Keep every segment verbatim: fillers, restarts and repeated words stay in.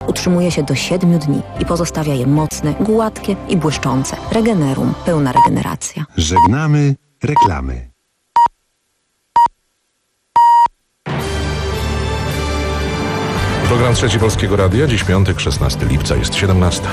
Utrzymuje się do siedmiu dni i pozostawia je mocne, gładkie i błyszczące. Regenerum. Pełna regeneracja. Żegnamy reklamy. Program Trzeci Polskiego Radia. Dziś piątek, szesnastego lipca, jest siedemnasta.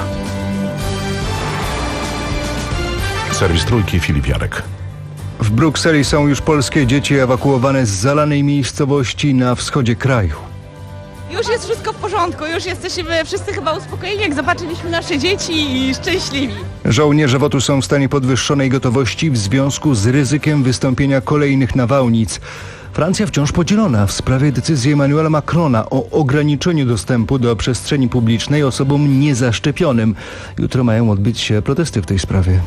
Serwis Trójki, Filip Jarek. W Brukseli są już polskie dzieci ewakuowane z zalanej miejscowości na wschodzie kraju. Już jest wszystko w porządku, już jesteśmy wszyscy chyba uspokojeni, jak zobaczyliśmy nasze dzieci i szczęśliwi. Żołnierze W O T-u są w stanie podwyższonej gotowości w związku z ryzykiem wystąpienia kolejnych nawałnic. Francja wciąż podzielona w sprawie decyzji Emmanuela Macrona o ograniczeniu dostępu do przestrzeni publicznej osobom niezaszczepionym. Jutro mają odbyć się protesty w tej sprawie.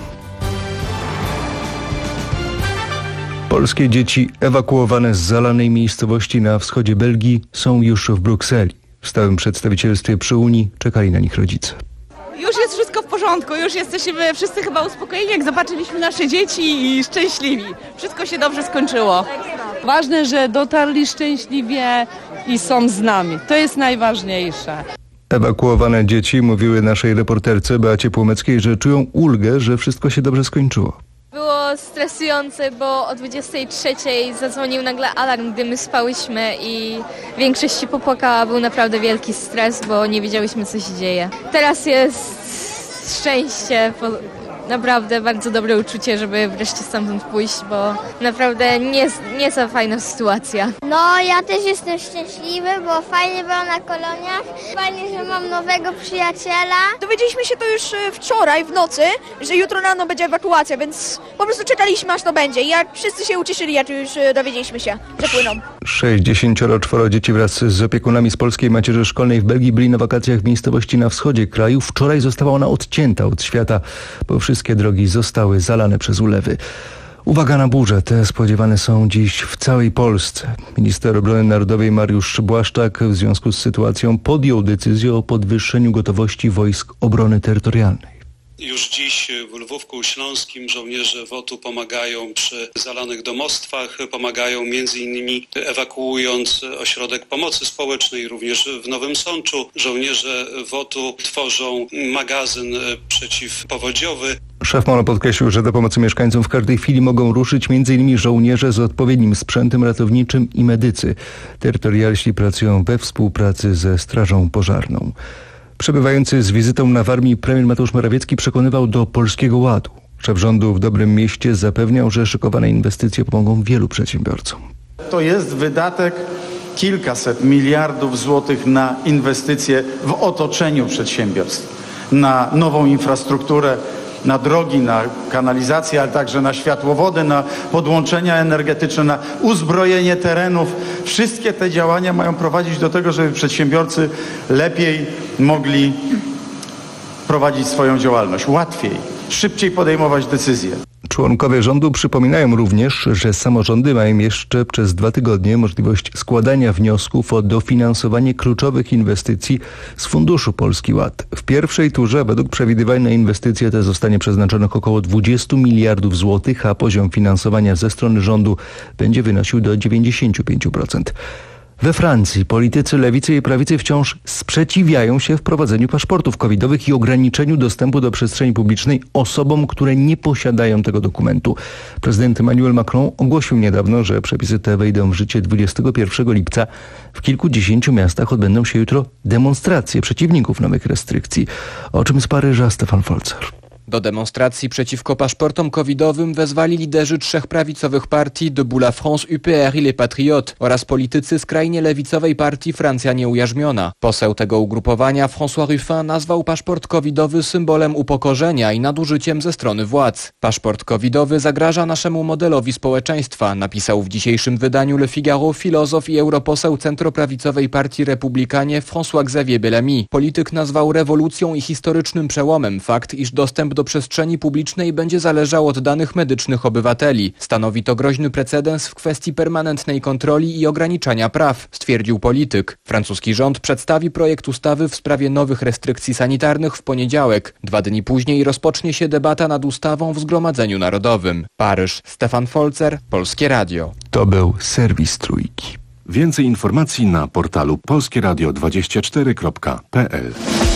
Polskie dzieci ewakuowane z zalanej miejscowości na wschodzie Belgii są już w Brukseli. W stałym przedstawicielstwie przy Unii czekali na nich rodzice. Już jest wszystko w porządku, już jesteśmy wszyscy chyba uspokojeni, jak zobaczyliśmy nasze dzieci i szczęśliwi. Wszystko się dobrze skończyło. Ważne, że dotarli szczęśliwie i są z nami. To jest najważniejsze. Ewakuowane dzieci mówiły naszej reporterce Beacie Płomeckiej, że czują ulgę, że wszystko się dobrze skończyło. Było stresujące, bo o dwudziestej trzeciej zadzwonił nagle alarm, gdy my spałyśmy i większość się popłakała. Był naprawdę wielki stres, bo nie wiedziałyśmy, co się dzieje. Teraz jest szczęście, naprawdę bardzo dobre uczucie, żeby wreszcie stamtąd pójść, bo naprawdę nie, nie za fajna sytuacja. No, ja też jestem szczęśliwy, bo fajnie było na koloniach. Fajnie, że mam nowego przyjaciela. Dowiedzieliśmy się to już wczoraj w nocy, że jutro rano będzie ewakuacja, więc po prostu czekaliśmy, aż to będzie. I jak wszyscy się ucieszyli, jak już dowiedzieliśmy się, że płyną. sześćdziesiąt cztery dzieci wraz z opiekunami z polskiej macierzy szkolnej w Belgii byli na wakacjach w miejscowości na wschodzie kraju. Wczoraj została ona odcięta od świata, bo wszystkie drogi zostały zalane przez ulewy. Uwaga na burze, te spodziewane są dziś w całej Polsce. Minister Obrony Narodowej Mariusz Błaszczak w związku z sytuacją podjął decyzję o podwyższeniu gotowości wojsk obrony terytorialnej. Już dziś w Lwówku Śląskim żołnierze W O T-u pomagają przy zalanych domostwach, pomagają między innymi ewakuując ośrodek pomocy społecznej, również w Nowym Sączu. Żołnierze W O T-u tworzą magazyn przeciwpowodziowy. Szef MONO podkreślił, że do pomocy mieszkańcom w każdej chwili mogą ruszyć między innymi żołnierze z odpowiednim sprzętem ratowniczym i medycy. Terytorialsi pracują we współpracy ze Strażą Pożarną. Przebywający z wizytą na Warmii premier Mateusz Morawiecki przekonywał do Polskiego Ładu. Szef rządu w Dobrym Mieście zapewniał, że szykowane inwestycje pomogą wielu przedsiębiorcom. To jest wydatek kilkaset miliardów złotych na inwestycje w otoczeniu przedsiębiorstw, na nową infrastrukturę, na drogi, na kanalizację, ale także na światłowody, na podłączenia energetyczne, na uzbrojenie terenów. Wszystkie te działania mają prowadzić do tego, żeby przedsiębiorcy lepiej mogli prowadzić swoją działalność, łatwiej, szybciej podejmować decyzje. Członkowie rządu przypominają również, że samorządy mają jeszcze przez dwa tygodnie możliwość składania wniosków o dofinansowanie kluczowych inwestycji z Funduszu Polski Ład. W pierwszej turze według przewidywań na inwestycje te zostanie przeznaczonych około dwadzieścia miliardów złotych, a poziom finansowania ze strony rządu będzie wynosił do dziewięćdziesiąt pięć procent. We Francji politycy lewicy i prawicy wciąż sprzeciwiają się wprowadzeniu paszportów covidowych i ograniczeniu dostępu do przestrzeni publicznej osobom, które nie posiadają tego dokumentu. Prezydent Emmanuel Macron ogłosił niedawno, że przepisy te wejdą w życie dwudziestego pierwszego lipca. W kilkudziesięciu miastach odbędą się jutro demonstracje przeciwników nowych restrykcji. O czym z Paryża Stefan Folzer. Do demonstracji przeciwko paszportom covidowym wezwali liderzy trzech prawicowych partii Debout la France, U P R i Les Patriotes oraz politycy skrajnie lewicowej partii Francja Nieujarzmiona. Poseł tego ugrupowania François Ruffin nazwał paszport covidowy symbolem upokorzenia i nadużyciem ze strony władz. Paszport covidowy zagraża naszemu modelowi społeczeństwa, napisał w dzisiejszym wydaniu Le Figaro filozof i europoseł centroprawicowej partii Republikanie François-Xavier Bellamy. Polityk nazwał rewolucją i historycznym przełomem fakt, iż dostęp do przestrzeni publicznej będzie zależał od danych medycznych obywateli. Stanowi to groźny precedens w kwestii permanentnej kontroli i ograniczania praw, stwierdził polityk. Francuski rząd przedstawi projekt ustawy w sprawie nowych restrykcji sanitarnych w poniedziałek. Dwa dni później rozpocznie się debata nad ustawą w Zgromadzeniu Narodowym. Paryż, Stefan Folzer, Polskie Radio. To był serwis Trójki. Więcej informacji na portalu polskie radio dwadzieścia cztery kropka p l.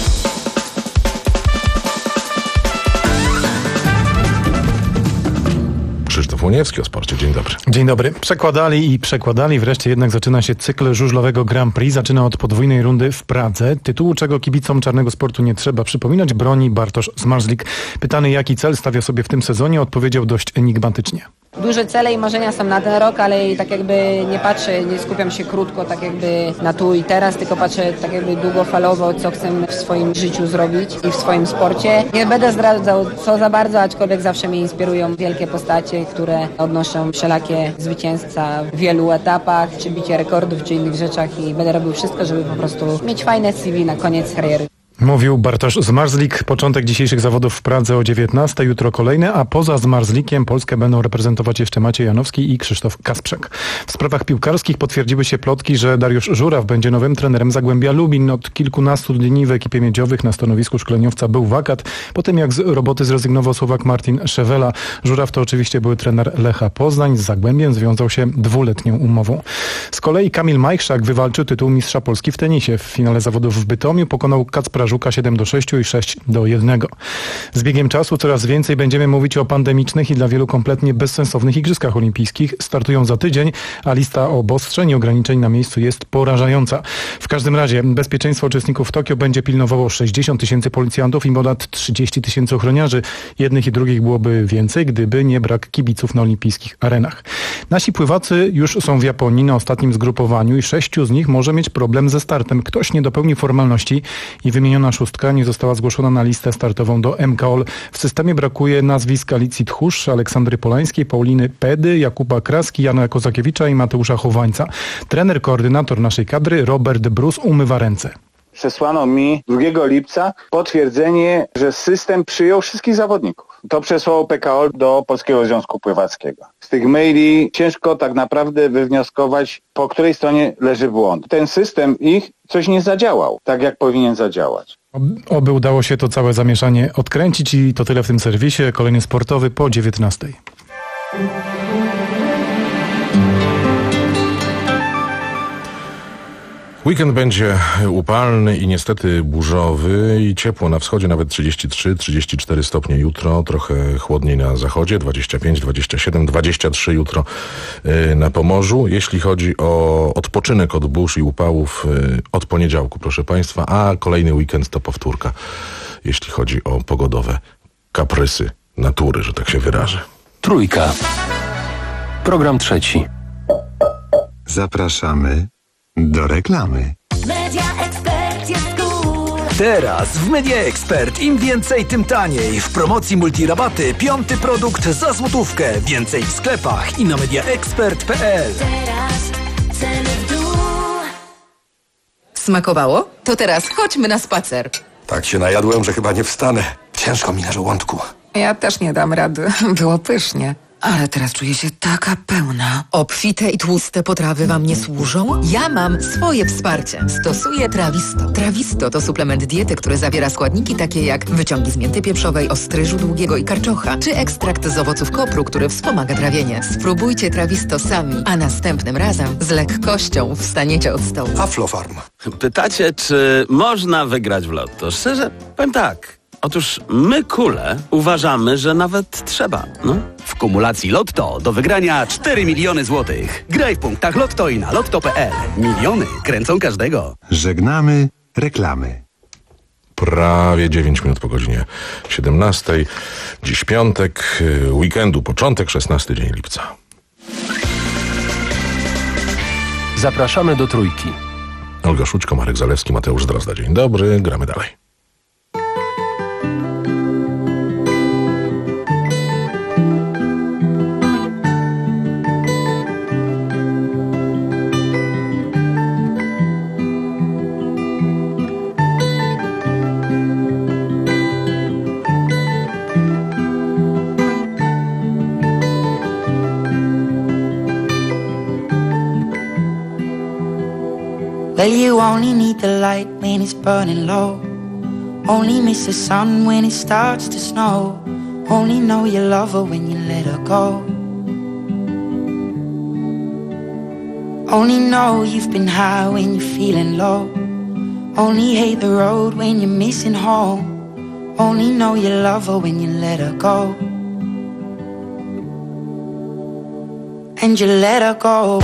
Krzysztof Łoniewski o sporcie. Dzień dobry. Dzień dobry. Przekładali i przekładali. Wreszcie jednak zaczyna się cykl żużlowego Grand Prix. Zaczyna od podwójnej rundy w Pradze. Tytułu, czego kibicom czarnego sportu nie trzeba przypominać, broni Bartosz Zmarzlik. Pytany, jaki cel stawia sobie w tym sezonie, odpowiedział dość enigmatycznie. Duże cele i marzenia są na ten rok, ale i tak jakby nie patrzę, nie skupiam się krótko tak jakby na tu i teraz, tylko patrzę tak jakby długofalowo, co chcę w swoim życiu zrobić i w swoim sporcie. Nie będę zdradzał co za bardzo, aczkolwiek zawsze mnie inspirują wielkie postacie, które odnoszą wszelakie zwycięstwa w wielu etapach, czy bicie rekordów, czy innych rzeczach i będę robił wszystko, żeby po prostu mieć fajne C V na koniec kariery. Mówił Bartosz Zmarzlik. Początek dzisiejszych zawodów w Pradze o dziewiętnastej, jutro kolejne, a poza Zmarzlikiem Polskę będą reprezentować jeszcze Maciej Janowski i Krzysztof Kasprzak. W sprawach piłkarskich potwierdziły się plotki, że Dariusz Żuraw będzie nowym trenerem Zagłębia Lubin. Od kilkunastu dni w ekipie Miedziowych na stanowisku szkoleniowca był wakat. Po tym jak z roboty zrezygnował Słowak Martin Szewela. Żuraw to oczywiście były trener Lecha Poznań. Z Zagłębiem związał się dwuletnią umową. Z kolei Kamil Majchrzak wywalczył tytuł mistrza Polski w tenisie. W finale zawodów w Bytomiu pokonał Kacpra Żuka siedem do sześciu i sześć do jednego. Z biegiem czasu coraz więcej będziemy mówić o pandemicznych i dla wielu kompletnie bezsensownych Igrzyskach Olimpijskich. Startują za tydzień, a lista obostrzeń i ograniczeń na miejscu jest porażająca. W każdym razie bezpieczeństwo uczestników w Tokio będzie pilnowało sześćdziesiąt tysięcy policjantów i ponad trzydzieści tysięcy ochroniarzy. Jednych i drugich byłoby więcej, gdyby nie brak kibiców na olimpijskich arenach. Nasi pływacy już są w Japonii na ostatnim zgrupowaniu i sześciu z nich może mieć problem ze startem. Ktoś nie dopełni formalności i wymieniona szóstka nie została zgłoszona na listę startową do M K O L. W systemie brakuje nazwisk Alicji Tchórz, Aleksandry Polańskiej, Pauliny Pedy, Jakuba Kraski, Jana Kozakiewicza i Mateusza Chowańca. Trener, koordynator naszej kadry, Robert Brus, umywa ręce. Przesłano mi drugiego lipca potwierdzenie, że system przyjął wszystkich zawodników. To przesłał P K O L do Polskiego Związku Pływackiego. Z tych maili ciężko tak naprawdę wywnioskować, po której stronie leży błąd. Ten system ich coś nie zadziałał, tak jak powinien zadziałać. Oby udało się to całe zamieszanie odkręcić i to tyle w tym serwisie. Kolejny sportowy po dziewiętnastej. Weekend będzie upalny i niestety burzowy i ciepło na wschodzie, nawet trzydzieści trzy trzydzieści cztery stopnie jutro, trochę chłodniej na zachodzie, dwadzieścia pięć dwadzieścia siedem dwadzieścia trzy jutro na Pomorzu. Jeśli chodzi o odpoczynek od burz i upałów od poniedziałku, proszę Państwa, a kolejny weekend to powtórka, jeśli chodzi o pogodowe kaprysy natury, że tak się wyrażę. Trójka. Program trzeci. Zapraszamy do reklamy. Media Expert jest cool. Teraz w Media Expert im więcej, tym taniej. W promocji multirabaty piąty produkt za złotówkę. Więcej w sklepach i na mediaexpert kropka p l. Teraz ceny w dół. Smakowało? To teraz chodźmy na spacer. Tak się najadłem, że chyba nie wstanę. Ciężko mi na żołądku. Ja też nie dam rady. Było pysznie. Ale teraz czuję się taka pełna. Obfite i tłuste potrawy wam nie służą? Ja mam swoje wsparcie. Stosuję Trawisto. Trawisto to suplement diety, który zawiera składniki takie jak wyciągi z mięty pieprzowej, ostryżu długiego i karczocha, czy ekstrakt z owoców kopru, który wspomaga trawienie. Spróbujcie Trawisto sami, a następnym razem z lekkością wstaniecie od stołu. Aflofarm. Pytacie, czy można wygrać w lotto? Szczerze, powiem tak. Otóż my, kule, uważamy, że nawet trzeba, no. W kumulacji Lotto do wygrania cztery miliony złotych. Graj w punktach Lotto i na lotto kropka p l. Miliony kręcą każdego. Żegnamy reklamy. Prawie dziewięć minut po godzinie siedemnastej. Dziś piątek, weekendu, początek, szesnasty dzień lipca. Zapraszamy do Trójki. Olga Szućko, Marek Zalewski, Mateusz Drozda. Dzień dobry, gramy dalej. Well, you only need the light when it's burning low. Only miss the sun when it starts to snow. Only know you love her when you let her go. Only know you've been high when you're feeling low. Only hate the road when you're missing home. Only know you love her when you let her go. And you let her go.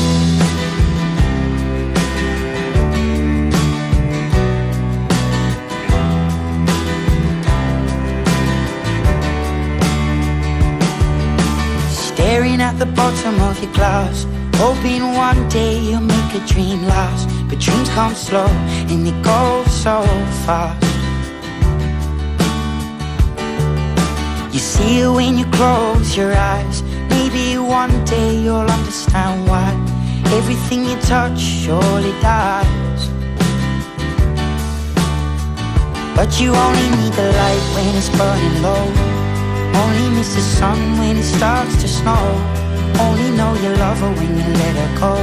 Staring at the bottom of your glass, hoping one day you'll make a dream last. But dreams come slow and they go so fast. You see it when you close your eyes. Maybe one day you'll understand why everything you touch surely dies. But you only need the light when it's burning low. Only miss the sun when it starts to snow. Only know you love her when you let her go.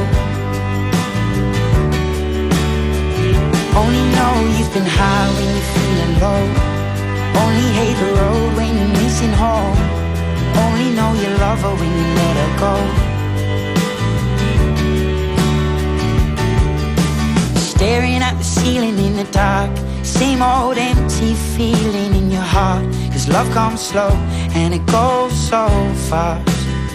Only know you've been high when you're feeling low. Only hate the road when you're missing home. Only know you love her when you let her go. Staring at the ceiling in the dark, same old empty feeling in your heart. Cause love comes slow and it goes so fast.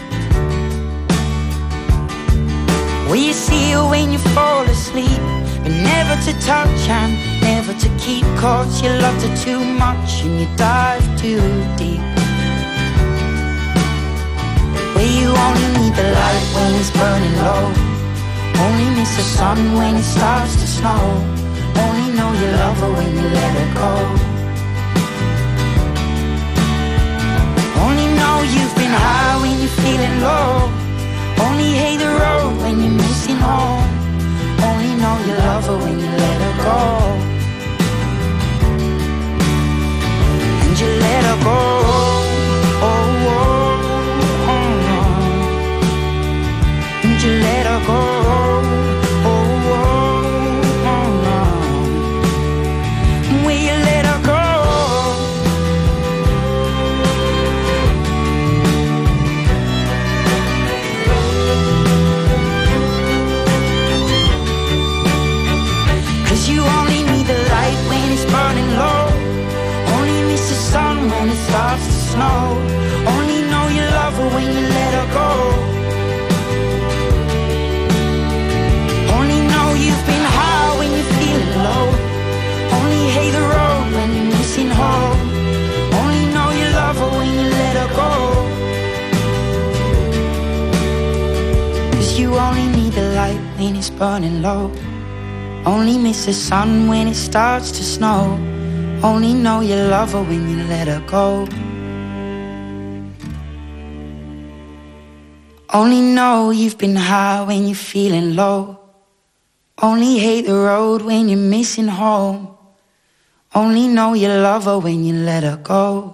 Well, you see her when you fall asleep, but never to touch and never to keep. Cause you loved her too much and you dive too deep. Well, you only need the light when it's burning low. Only miss the sun when it starts to snow. Only know you love her when you let her go. Only know you've been high when you're feeling low. Only hate the road when you're missing home. Only know you love her when you let her go. And you let her go. Oh, oh, oh, oh. And you let her go. When it starts to snow, only know you love her when you let her go. Only know you've been high when you're feeling low. Only hate the road when you're missing home. Only know you love her when you let her go. Cause you only need the light when it's burning low. Only miss the sun when it starts to snow. Only know you love her when you let her go. Only know you've been high when you're feeling low. Only hate the road when you're missing home. Only know you love her when you let her go.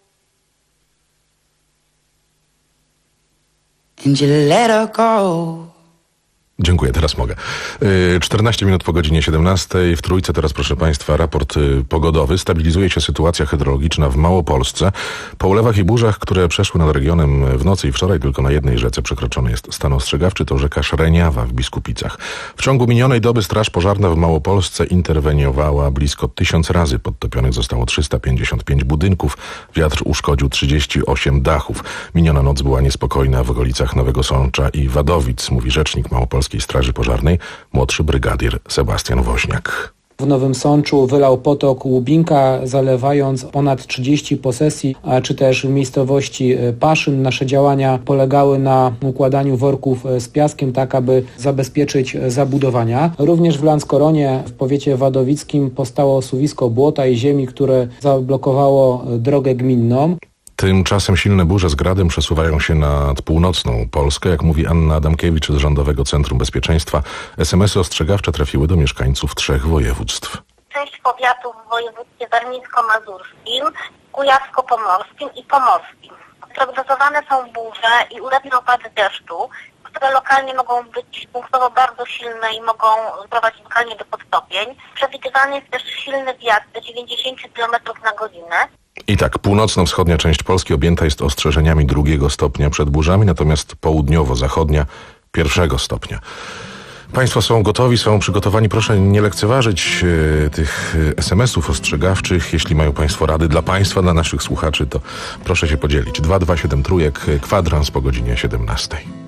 And you let her go. Dziękuję, teraz mogę. czternaście minut po godzinie siedemnastej. W Trójce teraz, proszę Państwa, raport pogodowy. Stabilizuje się sytuacja hydrologiczna w Małopolsce. Po ulewach i burzach, które przeszły nad regionem w nocy i wczoraj, tylko na jednej rzece przekroczony jest stan ostrzegawczy, to rzeka Szreniawa w Biskupicach. W ciągu minionej doby Straż Pożarna w Małopolsce interweniowała blisko tysiąc razy. Podtopionych zostało trzysta pięćdziesiąt pięć budynków. Wiatr uszkodził trzydzieści osiem dachów. Miniona noc była niespokojna w okolicach Nowego Sącza i Wadowic, mówi rzecznik Małopolskiej Straży Pożarnej, młodszy brygadier Sebastian Woźniak. W Nowym Sączu wylał potok Łubinka, zalewając ponad trzydzieści posesji, czy też w miejscowości Paszyn. Nasze działania polegały na układaniu worków z piaskiem, tak aby zabezpieczyć zabudowania. Również w Lanskoronie, w powiecie wadowickim, powstało suwisko błota i ziemi, które zablokowało drogę gminną. Tymczasem silne burze z gradem przesuwają się nad północną Polskę. Jak mówi Anna Adamkiewicz z Rządowego Centrum Bezpieczeństwa, es em esy ostrzegawcze trafiły do mieszkańców trzech województw. Sześć powiatów w województwie warmińsko-mazurskim, kujawsko-pomorskim i pomorskim. Prognozowane są burze i ulewne opady deszczu, które lokalnie mogą być punktowo bardzo silne i mogą prowadzić lokalnie do podtopień. Przewidywany jest też silny wiatr do dziewięćdziesiąt kilometrów na godzinę. I tak, północno-wschodnia część Polski objęta jest ostrzeżeniami drugiego stopnia przed burzami, natomiast południowo-zachodnia pierwszego stopnia. Państwo są gotowi, są przygotowani. Proszę nie lekceważyć e, tych es em esów ostrzegawczych. Jeśli mają Państwo rady dla Państwa, dla naszych słuchaczy, to proszę się podzielić. dwa dwa siedem trójek, kwadrans po godzinie siedemnastej.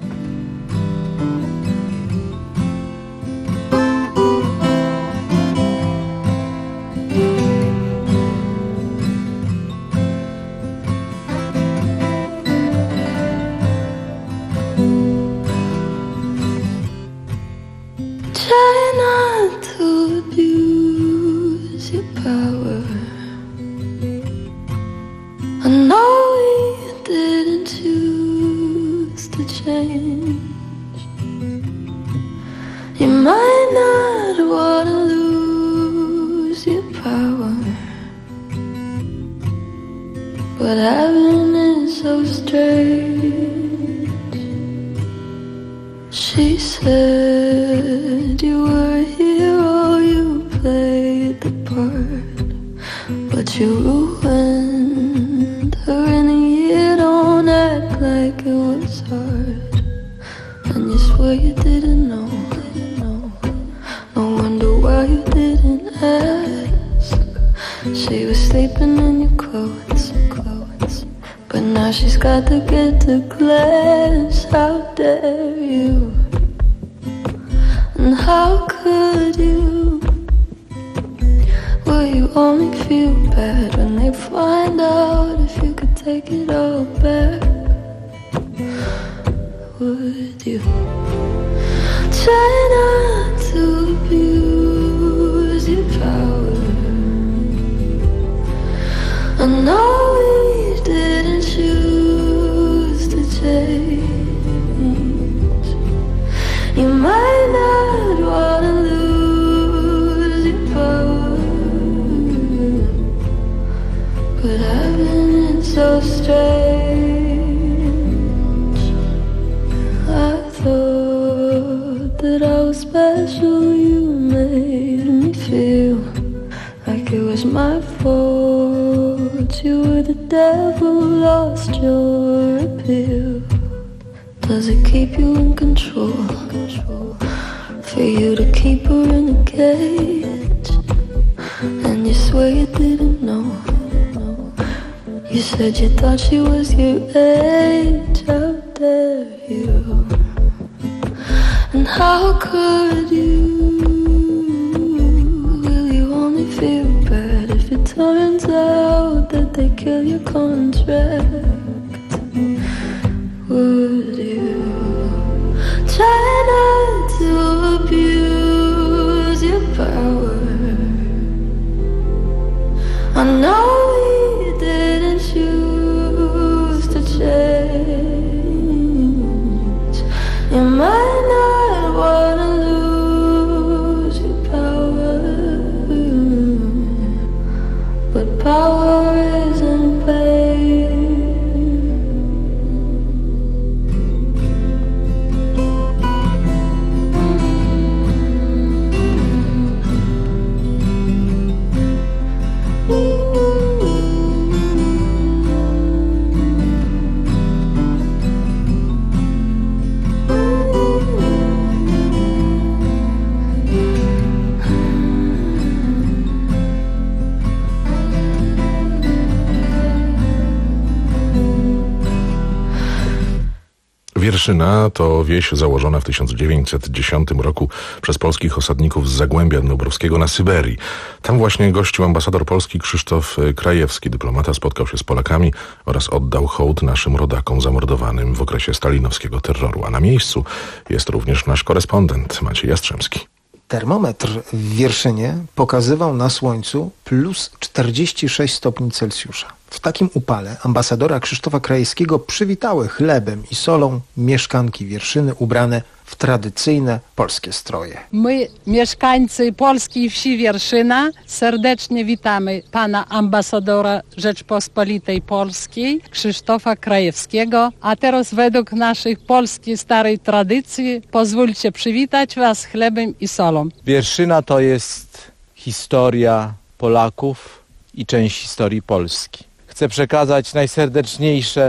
Wierszyna to wieś założona w tysiąc dziewięćset dziesiątym roku przez polskich osadników z Zagłębia Dąbrowskiego na Syberii. Tam właśnie gościł ambasador polski Krzysztof Krajewski. Dyplomata spotkał się z Polakami oraz oddał hołd naszym rodakom zamordowanym w okresie stalinowskiego terroru. A na miejscu jest również nasz korespondent Maciej Jastrzębski. Termometr w Wierszynie pokazywał na słońcu plus czterdzieści sześć stopni Celsjusza. W takim upale ambasadora Krzysztofa Krajewskiego przywitały chlebem i solą mieszkanki Wierszyny ubrane w tradycyjne polskie stroje. My, mieszkańcy polskiej wsi Wierszyna, serdecznie witamy pana ambasadora Rzeczpospolitej Polskiej Krzysztofa Krajewskiego, a teraz według naszej polskiej starej tradycji pozwólcie przywitać was chlebem i solą. Wierszyna to jest historia Polaków i część historii Polski. Chcę przekazać najserdeczniejsze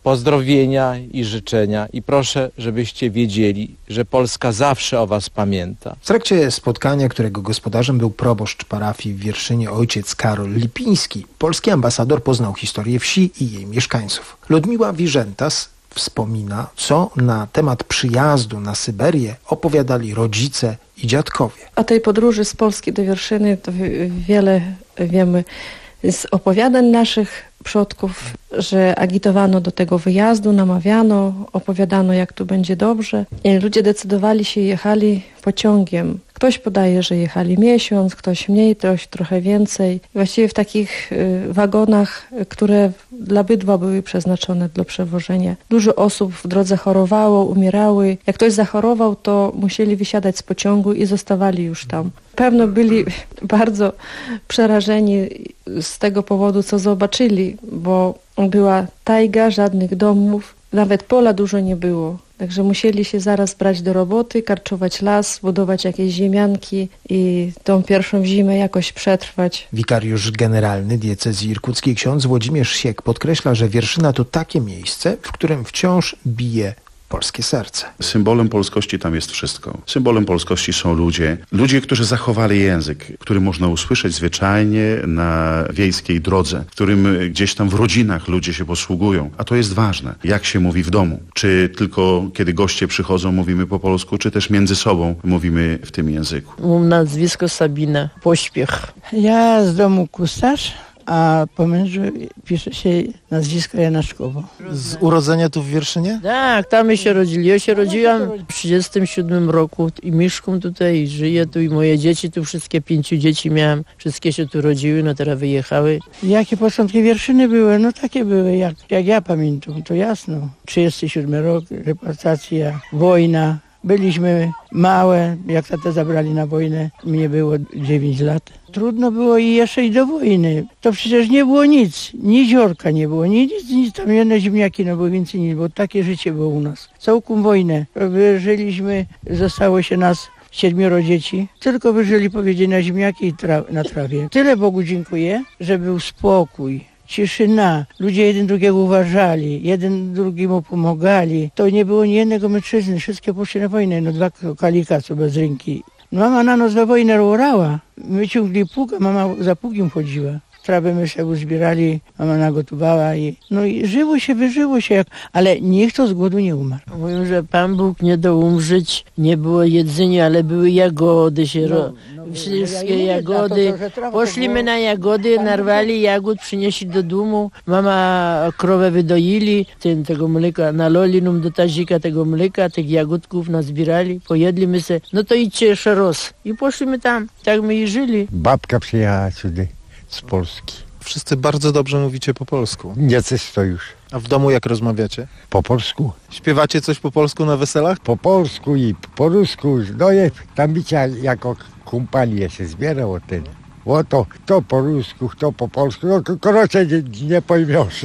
pozdrowienia i życzenia i proszę, żebyście wiedzieli, że Polska zawsze o was pamięta. W trakcie spotkania, którego gospodarzem był proboszcz parafii w Wierszynie ojciec Karol Lipiński, polski ambasador poznał historię wsi i jej mieszkańców. Ludmiła Wiżentas wspomina, co na temat przyjazdu na Syberię opowiadali rodzice i dziadkowie. O tej podróży z Polski do Wierszyny to wiele wiemy z opowiadań naszych przodków, że agitowano do tego wyjazdu, namawiano, opowiadano, jak tu będzie dobrze. I ludzie decydowali się, jechali pociągiem. Ktoś podaje, że jechali miesiąc, ktoś mniej, ktoś trochę więcej. Właściwie w takich y, wagonach, które dla bydła były przeznaczone do przewożenia. Dużo osób w drodze chorowało, umierały. Jak ktoś zachorował, to musieli wysiadać z pociągu i zostawali już tam. Pewno byli bardzo przerażeni z tego powodu, co zobaczyli, bo była tajga, żadnych domów, nawet pola dużo nie było. Także musieli się zaraz brać do roboty, karczować las, budować jakieś ziemianki i tą pierwszą zimę jakoś przetrwać. Wikariusz generalny diecezji irkuckiej ksiądz Włodzimierz Siek podkreśla, że Wierszyna to takie miejsce, w którym wciąż bije polskie serce. Symbolem polskości tam jest wszystko. Symbolem polskości są ludzie, ludzie, którzy zachowali język, który można usłyszeć zwyczajnie na wiejskiej drodze, którym gdzieś tam w rodzinach ludzie się posługują. A to jest ważne. Jak się mówi w domu? Czy tylko kiedy goście przychodzą mówimy po polsku, czy też między sobą mówimy w tym języku? Mam nazwisko Sabina Pośpiech. Ja z domu Kustarz, a po mężu pisze się nazwisko Janaszkowo. Z urodzenia tu w Wierszynie? Tak, tam my się rodzili. Ja się rodziłam w trzydziestym siódmym roku i mieszkam tutaj i żyję tu i moje dzieci tu, wszystkie pięciu dzieci miałam. Wszystkie się tu rodziły, no teraz wyjechały. Jakie początki Wierszyny były? No takie były, jak, jak ja pamiętam, to jasno. trzydziesty siódmy rok, repatriacja, wojna. Byliśmy małe, jak tatę zabrali na wojnę, mnie było dziewięć lat. Trudno było i jeszcze i do wojny. To przecież nie było nic, ni ziorka nie było, nic, nic, nic tam jedne ziemniaki, no bo więcej nic, bo takie życie było u nas. Całkiem wojnę. Wyżyliśmy, zostało się nas siedmioro dzieci, tylko wyżyli, powiedzieli, na ziemniaki i tra- na trawie. Tyle Bogu dziękuję, że był spokój. Ciszyna, ludzie jeden drugiego uważali, jeden drugiemu pomagali. To nie było ni jednego mężczyzny, wszystkie poszli na wojnę, no dwa kalika, co bez ręki. Mama na noc do wojny orała, my ciągli pług, a mama za pługiem chodziła. Trawę my sobie uzbierali, mama nagotowała i no i żyło się, wyżyło się, jak, ale nikt to z głodu nie umarł. Mówią, że Pan Bóg nie dał umrzeć, nie było jedzenia, ale były jagody się, no, no, wszystkie ja jagody. To, to, Poszliśmy na jagody, narwali jagód, przynieśli do domu, mama krowę wydoili, ten, tego mleka, naloli nam do tazika tego mleka, tych jagódków nazbierali, pojedli my se, no to idźcie jeszcze roz. I poszliśmy tam, tak my i żyli. Babka przyjechała tutaj z Polski. Wszyscy bardzo dobrze mówicie po polsku. Nie coś to już. A w domu jak rozmawiacie? Po polsku. Śpiewacie coś po polsku na weselach? Po polsku i po rusku. No jest, tam bicia jako kumpanie się zbierał ten. O to, to po rusku, to po polsku. No korotce nie, nie pojmiesz.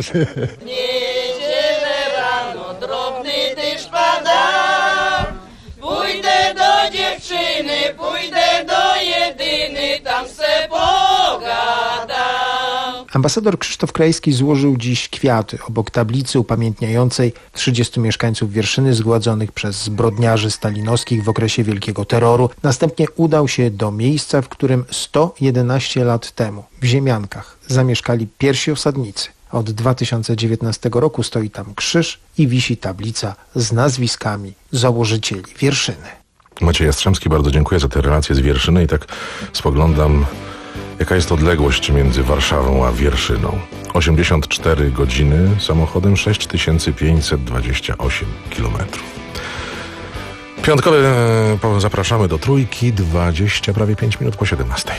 Niedzielę rano drobny deszcz pada. Pójdę do dziewczyny, pójdę do jedyny, tam se pogadam. Ambasador Krzysztof Krajewski złożył dziś kwiaty obok tablicy upamiętniającej trzydziestu mieszkańców Wierszyny zgładzonych przez zbrodniarzy stalinowskich w okresie wielkiego terroru. Następnie udał się do miejsca, w którym sto jedenaście lat temu w Ziemiankach zamieszkali pierwsi osadnicy. Od dwa tysiące dziewiętnastego roku stoi tam krzyż i wisi tablica z nazwiskami założycieli Wierszyny. Maciej Jastrzębski, bardzo dziękuję za tę relację z Wierszyny i tak spoglądam, jaka jest odległość między Warszawą a Wierszyną. osiemdziesiąt cztery godziny samochodem, sześć tysięcy pięćset dwadzieścia osiem kilometrów. Piątkowe zapraszamy do Trójki, dwadzieścia, prawie pięć minut po siedemnastej.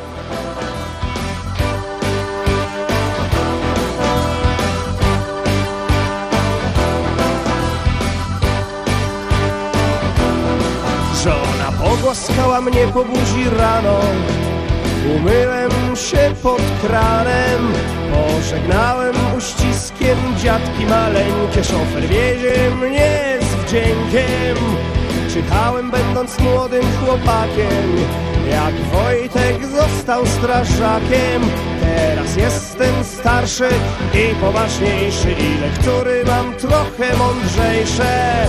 Żona pogłaskała mnie po buzi rano, umyłem się pod kranem, pożegnałem uściskiem dziadki maleńkie, szofer wiezie mnie z wdziękiem. Czytałem będąc młodym chłopakiem, jak Wojtek został strażakiem, teraz jestem stary. starszy i poważniejszy, i lektury mam trochę mądrzejsze.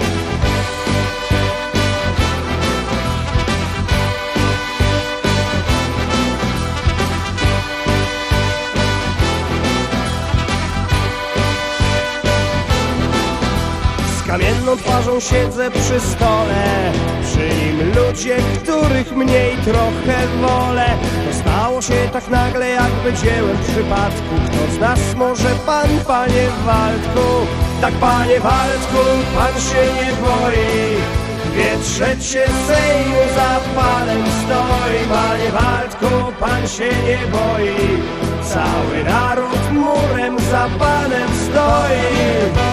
Kamienną twarzą siedzę przy stole, przy nim ludzie, których mniej trochę wolę. To stało się tak nagle, jakby dziełem przypadku. Kto z nas może pan, panie Waldku? Tak, panie Waldku, pan się nie boi. Dwie trzecie Sejmu za panem stoi. Panie Waldku, pan się nie boi. Cały naród murem za panem stoi.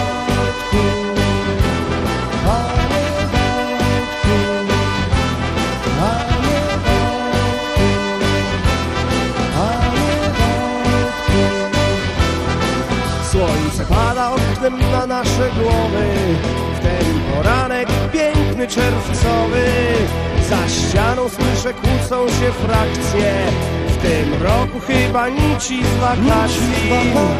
Słońce pada oknem na nasze głowy, w ten poranek piękny czerwcowy. Za ścianą słyszę, kłócą się frakcje, w tym roku chyba nici z wakacji.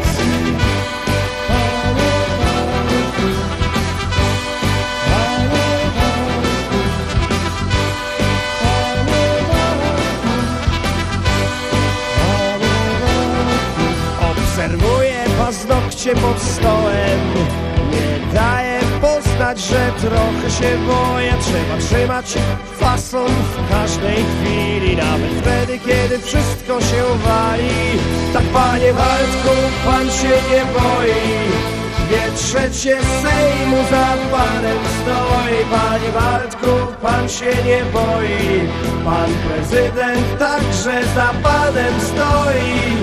Obserwuję paznokcie pod stołem, nie daje poznać, że trochę się boję. Trzeba trzymać fason w każdej chwili, nawet wtedy, kiedy wszystko się wali. Tak, panie Waldku, pan się nie boi. Dwie trzecie Sejmu za panem stoi. Panie Waldku, pan się nie boi. Pan prezydent także za panem stoi.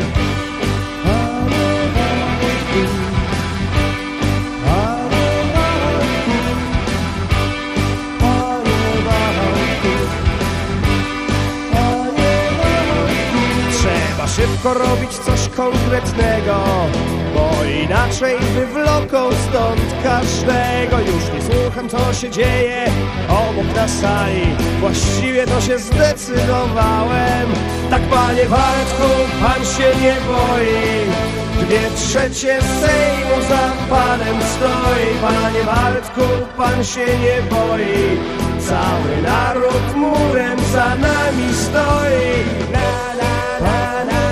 Szybko robić coś konkretnego, bo inaczej wywloką stąd każdego. Już nie słucham, co się dzieje obok na sali, właściwie to się zdecydowałem. Tak, panie Waldku, pan się nie boi. Dwie trzecie Sejmu za panem stoi. Panie Waldku, pan się nie boi. Cały naród murem za nami stoi. La, la, la, la.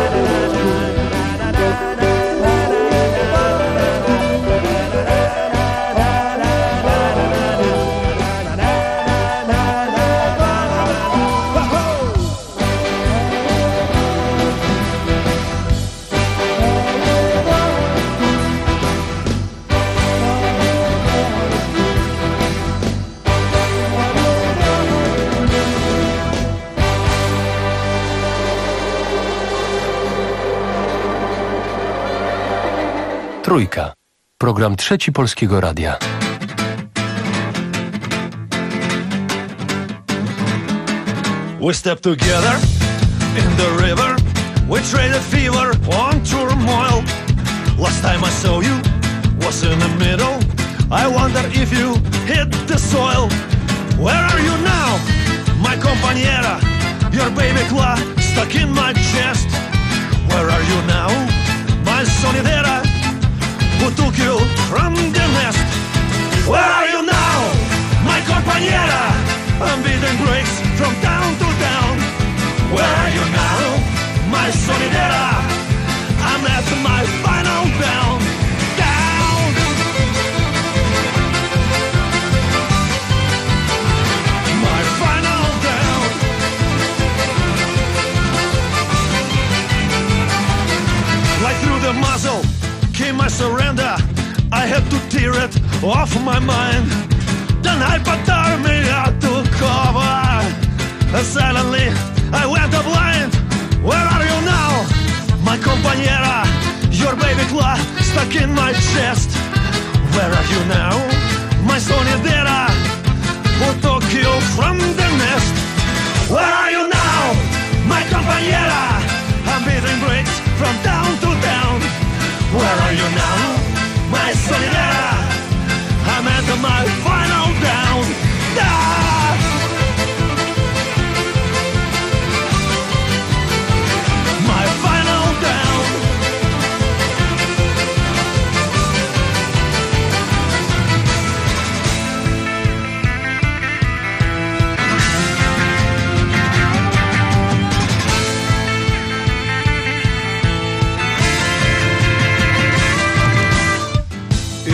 Trójka. Program Trzeci Polskiego Radia. We stepped together in the river. We traded fever on turmoil. Last time I saw you was in the middle. I wonder if you hit the soil. Where are you now, my compañera? Your baby claw stuck in my chest. Where are you now, my sonidera, who took you from the nest? Where are you now, my compañera? I'm beating breaks from town to town. Where are you now, my sonidera? I'm at my final down. Down. My final down. Like through the muzzle came my surrender. I had to tear it off my mind. The night put me out to cover. And silently I went blind. Where are you now, my compañera? Your baby claw stuck in my chest. Where are you now, my sonidera, who took you from the nest? Where are you now, my compañera? I'm beating bricks from town to town. Where are you now, my sonidera? I'm at my final down. Ah! My final down.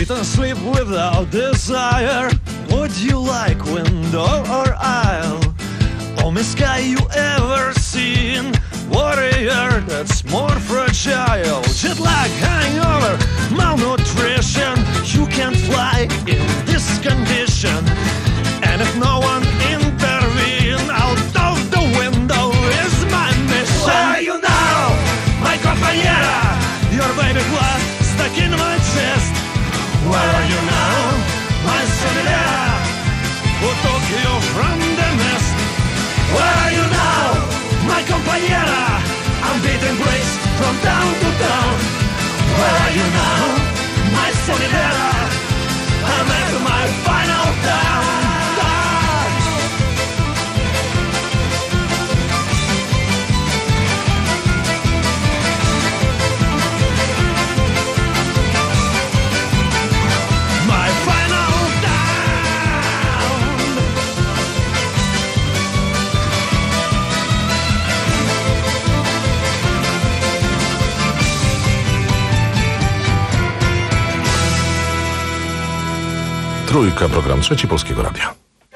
eat and sleep without desire. Would you like window or aisle? Only sky you ever seen. Warrior that's more fragile. Jet lag, hangover, malnutrition. You can't fly in this condition. And if no one intervene, out of the window is my mission. Where are you now, my compañera? Your baby blood stuck in my chest. Where are you now, my solidera, who took you from the nest? Where are you now, my compañera? I'm beating bricks from town to town. Where are you now, my solidera? I'm at my final down. Trójka, program Trzeci Polskiego Radia.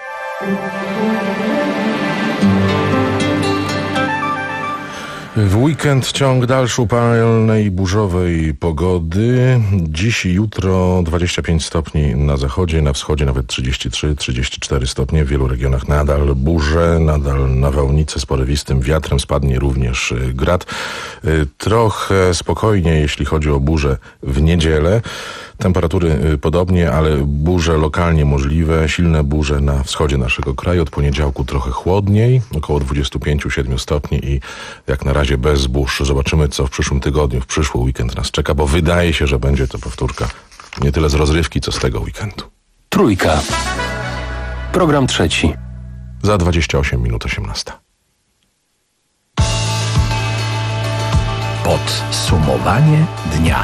W weekend ciąg dalszy upalnej, burzowej pogody. Dziś i jutro dwadzieścia pięć stopni na zachodzie, na wschodzie nawet trzydzieści trzy trzydzieści cztery stopnie. W wielu regionach nadal burze, nadal nawałnice z porywistym wiatrem, spadnie również grad. Trochę spokojniej, jeśli chodzi o burzę w niedzielę. Temperatury podobnie, ale burze lokalnie możliwe, silne burze na wschodzie naszego kraju. Od poniedziałku trochę chłodniej, około dwadzieścia pięć siedem stopni i jak na razie bez burz. Zobaczymy, co w przyszłym tygodniu, w przyszły weekend nas czeka, bo wydaje się, że będzie to powtórka nie tyle z rozrywki, co z tego weekendu. Trójka. Program trzeci. Za dwadzieścia osiem minut osiemnasta. Podsumowanie dnia.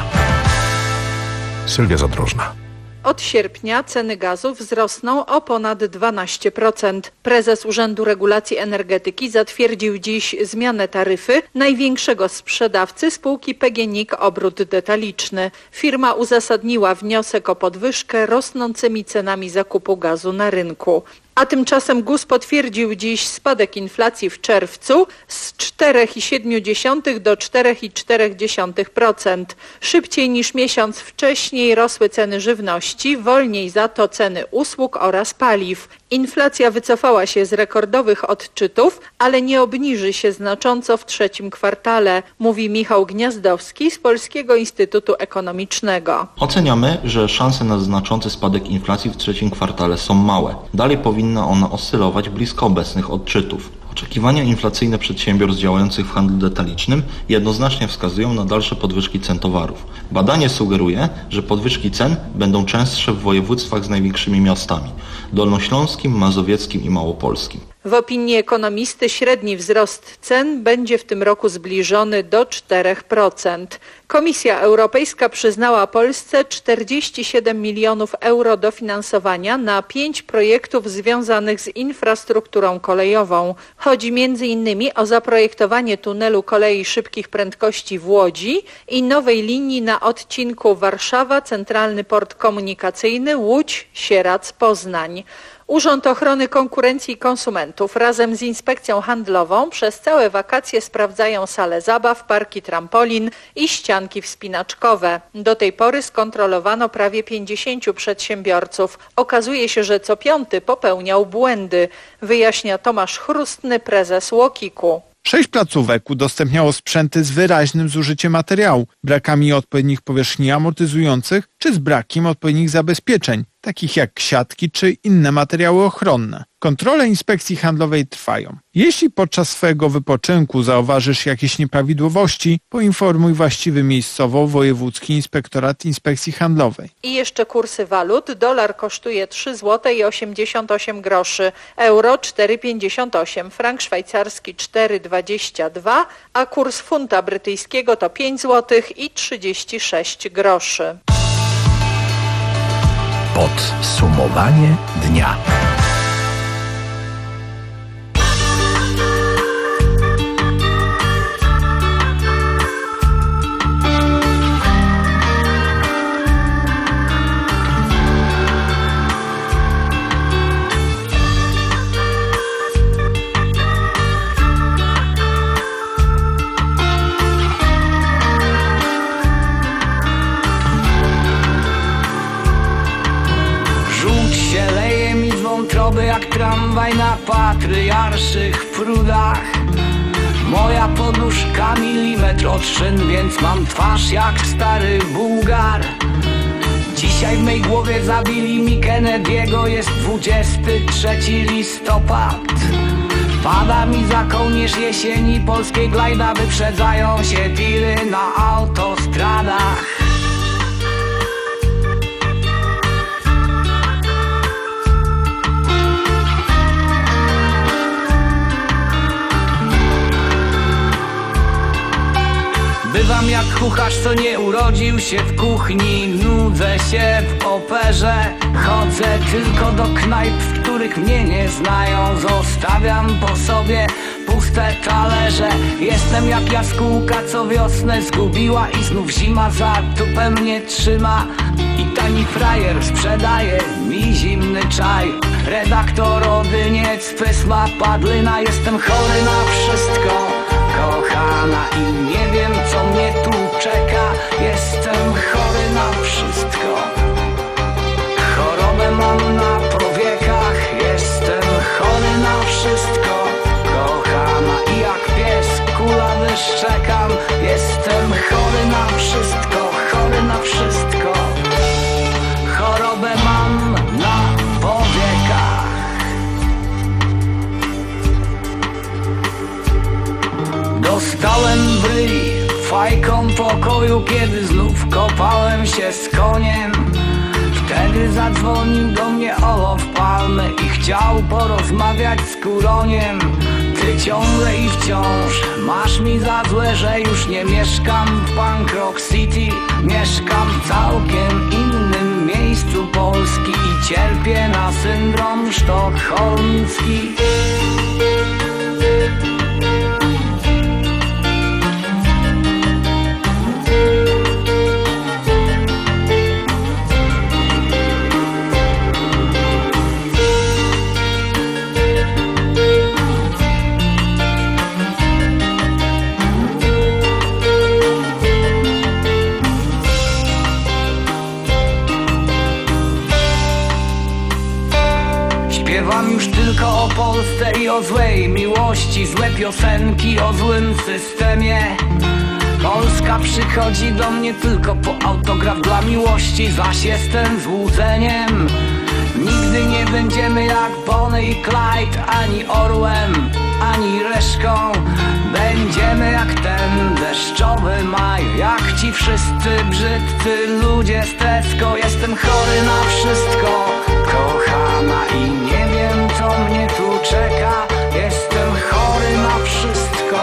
Sylwia Zadrożna. Od sierpnia ceny gazu wzrosną o ponad dwanaście procent. Prezes Urzędu Regulacji Energetyki zatwierdził dziś zmianę taryfy największego sprzedawcy spółki P G N I K Obrót Detaliczny. Firma uzasadniła wniosek o podwyżkę rosnącymi cenami zakupu gazu na rynku. A tymczasem G U S potwierdził dziś spadek inflacji w czerwcu z cztery przecinek siedem do cztery przecinek cztery procent. Szybciej niż miesiąc wcześniej rosły ceny żywności, wolniej za to ceny usług oraz paliw. Inflacja wycofała się z rekordowych odczytów, ale nie obniży się znacząco w trzecim kwartale, mówi Michał Gniazdowski z Polskiego Instytutu Ekonomicznego. Oceniamy, że szanse na znaczący spadek inflacji w trzecim kwartale są małe. Dalej powinna ona oscylować blisko obecnych odczytów. Oczekiwania inflacyjne przedsiębiorstw działających w handlu detalicznym jednoznacznie wskazują na dalsze podwyżki cen towarów. Badanie sugeruje, że podwyżki cen będą częstsze w województwach z największymi miastami: dolnośląskim, mazowieckim i małopolskim. W opinii ekonomisty średni wzrost cen będzie w tym roku zbliżony do czterech procent. Komisja Europejska przyznała Polsce czterdzieści siedem milionów euro dofinansowania na pięć projektów związanych z infrastrukturą kolejową. Chodzi między innymi o zaprojektowanie tunelu kolei szybkich prędkości w Łodzi i nowej linii na odcinku Warszawa, Centralny Port Komunikacyjny, Łódź, Sierac, Poznań. Urząd Ochrony Konkurencji i Konsumentów razem z Inspekcją Handlową przez całe wakacje sprawdzają sale zabaw, parki trampolin i ścianki wspinaczkowe. Do tej pory skontrolowano prawie pięćdziesięciu przedsiębiorców. Okazuje się, że co piąty popełniał błędy, wyjaśnia Tomasz Chrustny, prezes Łokiku. Sześć placówek udostępniało sprzęty z wyraźnym zużyciem materiału, brakami odpowiednich powierzchni amortyzujących czy z brakiem odpowiednich zabezpieczeń, takich jak siatki czy inne materiały ochronne. Kontrole inspekcji handlowej trwają. Jeśli podczas swojego wypoczynku zauważysz jakieś nieprawidłowości, poinformuj właściwy miejscowo Wojewódzki Inspektorat Inspekcji Handlowej. I jeszcze kursy walut. Dolar kosztuje trzy złote i osiemdziesiąt osiem groszy, euro cztery pięćdziesiąt osiem, frank szwajcarski cztery dwadzieścia dwa, a kurs funta brytyjskiego to pięć złotych i trzydzieści sześć groszy. Podsumowanie dnia. tramwaj na patriarszych prudach. Moja poduszka milimetr od szyn, więc mam twarz jak stary Bułgar. Dzisiaj w mej głowie zabili mi Kennedy'ego, jest dwudziesty trzeci listopad. Pada mi za kołnierz jesieni polskiej glajda, wyprzedzają się tiry na autostradach. Bywam jak kucharz, co nie urodził się w kuchni. Nudzę się w operze, chodzę tylko do knajp, w których mnie nie znają. Zostawiam po sobie puste talerze. Jestem jak jaskółka, co wiosnę zgubiła i znów zima za tupę mnie trzyma. I tani frajer sprzedaje mi zimny czaj. Redaktor Odyniec, Pysma, Padlina. Jestem chory na wszystko, kochana, i nie wiem, co mnie tu czeka. Jestem chory na wszystko. Chorobę mam na powiekach. Jestem chory na wszystko, kochana, i jak pies kula wyszczekam. Jestem chory na wszystko, chory na wszystko. Chorobę mam na powiekach. Dostałem bryj fajką pokoju, kiedy znów kopałem się z koniem. Wtedy zadzwonił do mnie Olof Palme i chciał porozmawiać z Kuroniem. Ty ciągle i wciąż masz mi za złe, że już nie mieszkam w Punk Rock City. Mieszkam w całkiem innym miejscu Polski i cierpię na syndrom sztokholmski. Śpiewam już tylko o Polsce i o złej miłości, złe piosenki o złym systemie. Polska przychodzi do mnie tylko po autograf dla miłości, zaś jestem złudzeniem. Nigdy nie będziemy jak Bonnie i Clyde, ani orłem, ani reszką. Będziemy jak ten deszczowy maj, jak ci wszyscy brzydcy ludzie z Tesco. Jestem chory na wszystko, kochana, i nie wiem, co mnie tu czeka. Jestem chory na wszystko.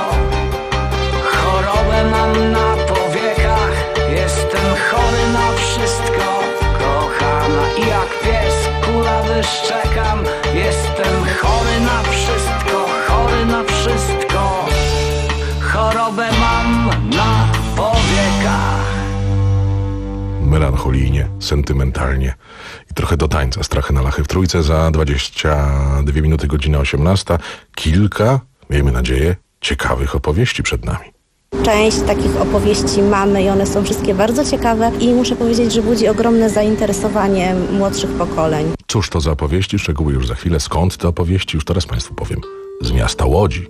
Chorobę mam na powiekach. Jestem chory na wszystko, kochana, i jak pies kula wyszczekam. Jestem chory na wszystko, chory na wszystko. Chorobę mam na powiekach. Melancholijnie, sentymentalnie i trochę do tańca. Strachy na lachy w Trójce za dwadzieścia dwie minuty, godzina osiemnasta. Kilka, miejmy nadzieję, ciekawych opowieści przed nami. Część takich opowieści mamy i one są wszystkie bardzo ciekawe i muszę powiedzieć, że budzi ogromne zainteresowanie młodszych pokoleń. Cóż to za opowieści? Szczegóły już za chwilę. Skąd te opowieści? Już teraz Państwu powiem. Z miasta Łodzi.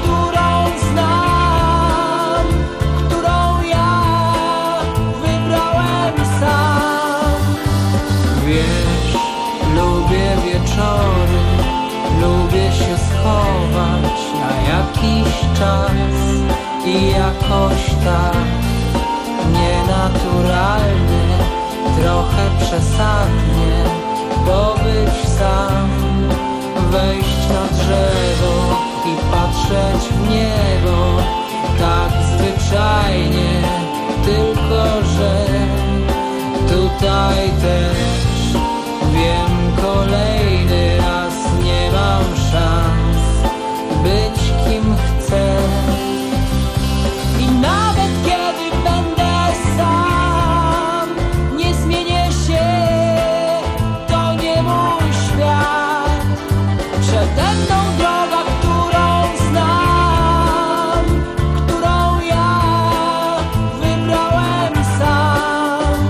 Wybrałem czas i jakoś tak nienaturalny, trochę przesadnie pobyć sam, wejść na drzewo i patrzeć w niebo, tak zwyczajnie, tylko że tutaj też wiem, kolejny raz nie mam szans być kim chcę. I nawet kiedy będę sam, nie zmienię się, to nie mój świat. Przede mną droga, którą znam, którą ja wybrałem sam.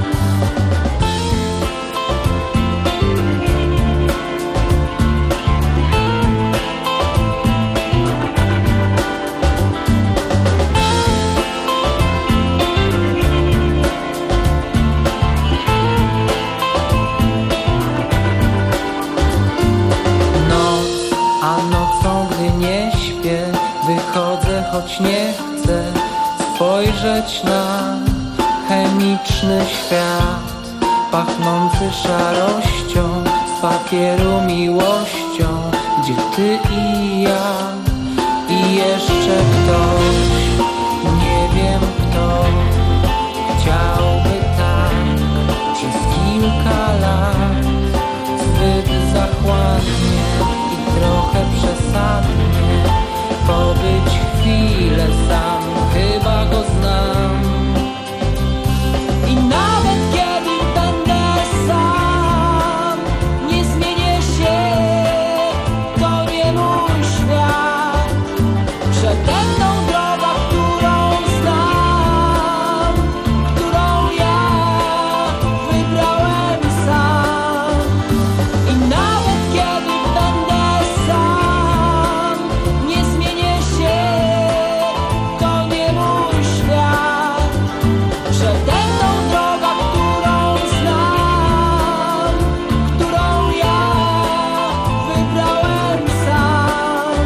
A nocą, gdy nie śpię, wychodzę, choć nie chcę spojrzeć na chemiczny świat, pachnący szarością, z papieru miłością, gdzie ty i ja i jeszcze ktoś, nie wiem kto, chciałby tak przez kilka lat, zbyt zachłannie, trochę przesadnie pobyć chwilę sam, chyba go znam. I nawet kiedy będę sam, nie zmienię się, to nie mój świat. Przede mną droga, którą znam, którą ja wybrałem sam. I nawet kiedy będę sam, nie zmienię się, to nie mój świat. Przede mną droga, którą znam, którą ja wybrałem sam.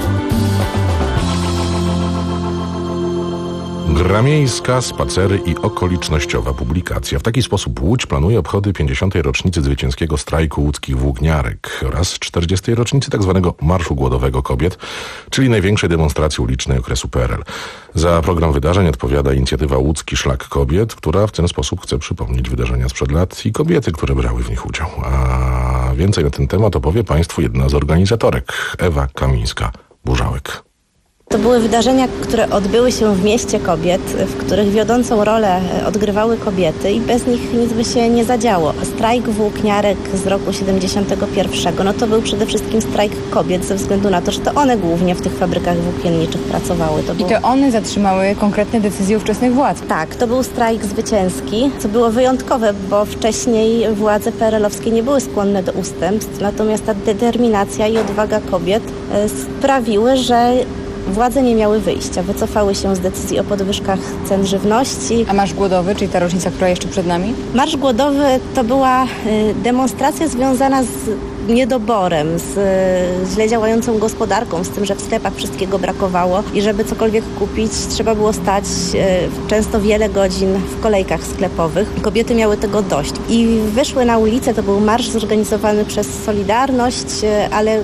Gra miejska, spacery i okolicznościowa publikacja. W taki sposób Łódź planuje obchody pięćdziesiątej rocznicy zwycięskiego strajku łódzkich włókniarek oraz czterdziestej rocznicy tzw. Marszu Głodowego Kobiet, czyli największej demonstracji ulicznej okresu P R L. Za program wydarzeń odpowiada inicjatywa Łódzki Szlak Kobiet, która w ten sposób chce przypomnieć wydarzenia sprzed lat i kobiety, które brały w nich udział. A więcej na ten temat opowie Państwu jedna z organizatorek, Ewa Kamińska-Burzałek. To były wydarzenia, które odbyły się w mieście kobiet, w których wiodącą rolę odgrywały kobiety i bez nich nic by się nie zadziało. Strajk włókniarek z roku siedemdziesiątego pierwszego, no to był przede wszystkim strajk kobiet ze względu na to, że to one głównie w tych fabrykach włókienniczych pracowały. To było... I to one zatrzymały konkretne decyzje ówczesnych władz. Tak, to był strajk zwycięski, co było wyjątkowe, bo wcześniej władze P R L-owskie nie były skłonne do ustępstw, natomiast ta determinacja i odwaga kobiet sprawiły, że władze nie miały wyjścia, wycofały się z decyzji o podwyżkach cen żywności. A Marsz Głodowy, czyli ta rocznica, która jeszcze przed nami? Marsz Głodowy to była demonstracja związana z niedoborem, z źle działającą gospodarką, z tym, że w sklepach wszystkiego brakowało i żeby cokolwiek kupić, trzeba było stać często wiele godzin w kolejkach sklepowych. Kobiety miały tego dość i wyszły na ulicę. To był marsz zorganizowany przez Solidarność, ale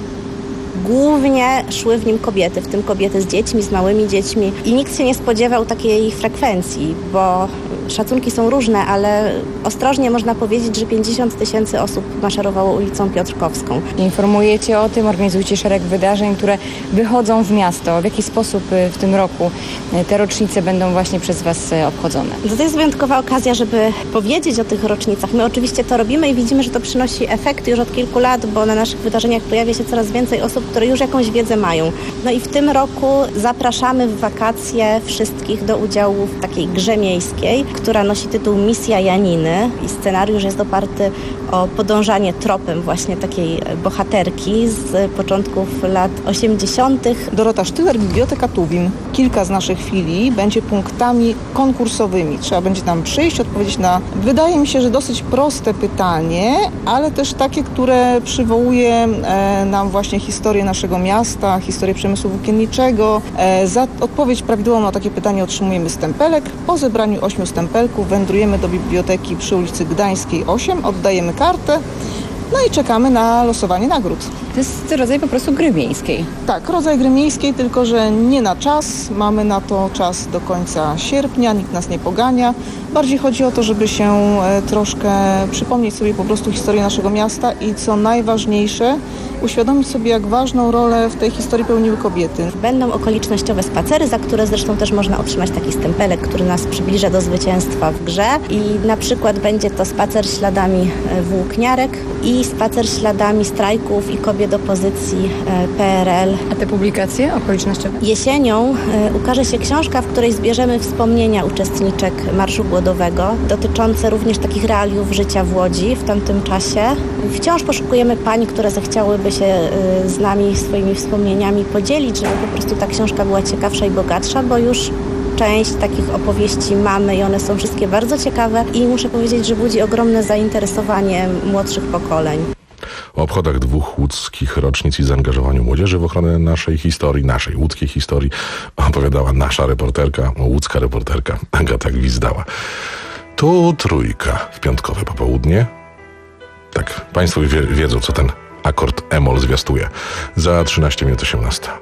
głównie szły w nim kobiety, w tym kobiety z dziećmi, z małymi dziećmi i nikt się nie spodziewał takiej frekwencji, bo szacunki są różne, ale ostrożnie można powiedzieć, że pięćdziesiąt tysięcy osób maszerowało ulicą Piotrkowską. Informujecie o tym, organizujecie szereg wydarzeń, które wychodzą w miasto. W jaki sposób w tym roku te rocznice będą właśnie przez Was obchodzone? To jest wyjątkowa okazja, żeby powiedzieć o tych rocznicach. My oczywiście to robimy i widzimy, że to przynosi efekty już od kilku lat, bo na naszych wydarzeniach pojawia się coraz więcej osób, które już jakąś wiedzę mają. No i w tym roku zapraszamy w wakacje wszystkich do udziału w takiej grze miejskiej, która nosi tytuł Misja Janiny i scenariusz jest oparty o podążanie tropem właśnie takiej bohaterki z początków lat osiemdziesiątych. Dorota Sztyler, Biblioteka Tuwim. Kilka z naszych filii będzie punktami konkursowymi. Trzeba będzie tam przyjść, odpowiedzieć na, wydaje mi się, że dosyć proste pytanie, ale też takie, które przywołuje e, nam właśnie historię naszego miasta, historię Przemysłu przemysłu włókienniczego. E, za odpowiedź prawidłową na takie pytanie otrzymujemy stempelek. Po zebraniu ośmiu stempelków wędrujemy do biblioteki przy ulicy Gdańskiej osiem, oddajemy kartę. No i czekamy na losowanie nagród. To jest rodzaj po prostu gry miejskiej. Tak, rodzaj gry miejskiej, tylko że nie na czas. Mamy na to czas do końca sierpnia, nikt nas nie pogania. Bardziej chodzi o to, żeby się e, troszkę przypomnieć sobie po prostu historię naszego miasta i co najważniejsze, uświadomić sobie, jak ważną rolę w tej historii pełniły kobiety. Będą okolicznościowe spacery, za które zresztą też można otrzymać taki stempelek, który nas przybliża do zwycięstwa w grze. I na przykład będzie to spacer śladami włókniarek i spacer śladami strajków i kobiet opozycji P R L. A te publikacje okolicznościowe? Jesienią ukaże się książka, w której zbierzemy wspomnienia uczestniczek Marszu Głodowego, dotyczące również takich realiów życia w Łodzi w tamtym czasie. Wciąż poszukujemy pań, które zechciałyby się z nami swoimi wspomnieniami podzielić, żeby po prostu ta książka była ciekawsza i bogatsza, bo już część takich opowieści mamy i one są wszystkie bardzo ciekawe i muszę powiedzieć, że budzi ogromne zainteresowanie młodszych pokoleń. O obchodach dwóch łódzkich rocznic i zaangażowaniu młodzieży w ochronę naszej historii, naszej łódzkiej historii opowiadała nasza reporterka, łódzka reporterka Agata Gwizdała. Tu Trójka w piątkowe popołudnie. Tak, państwo wie, wiedzą, co ten akord e-moll zwiastuje. Za trzynaście minut osiemnasta.